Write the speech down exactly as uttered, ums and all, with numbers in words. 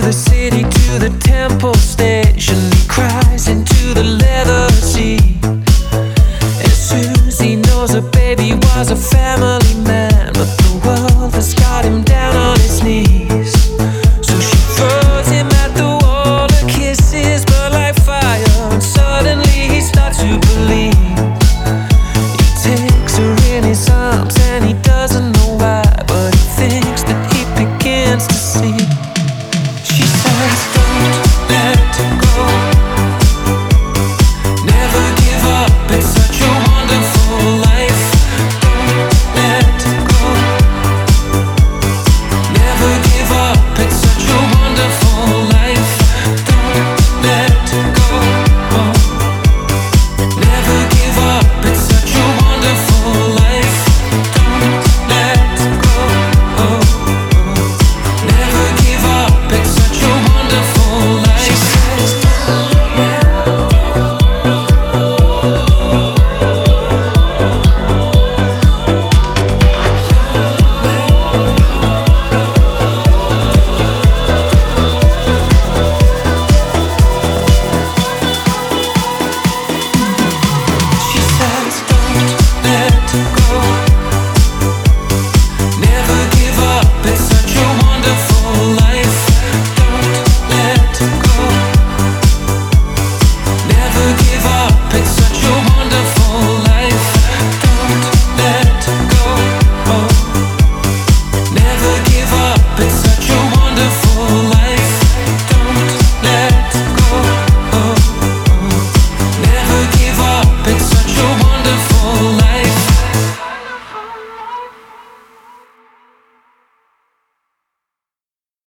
the city to the temple station. He cries into the leather seat. And Susie knows her baby was a family man, but the world has got him down on his knees. So she throws him at the wall, her kisses burn like fire, and suddenly he starts to believe. He takes her in his arms and he doesn't know why, but he thinks that he begins to see. She says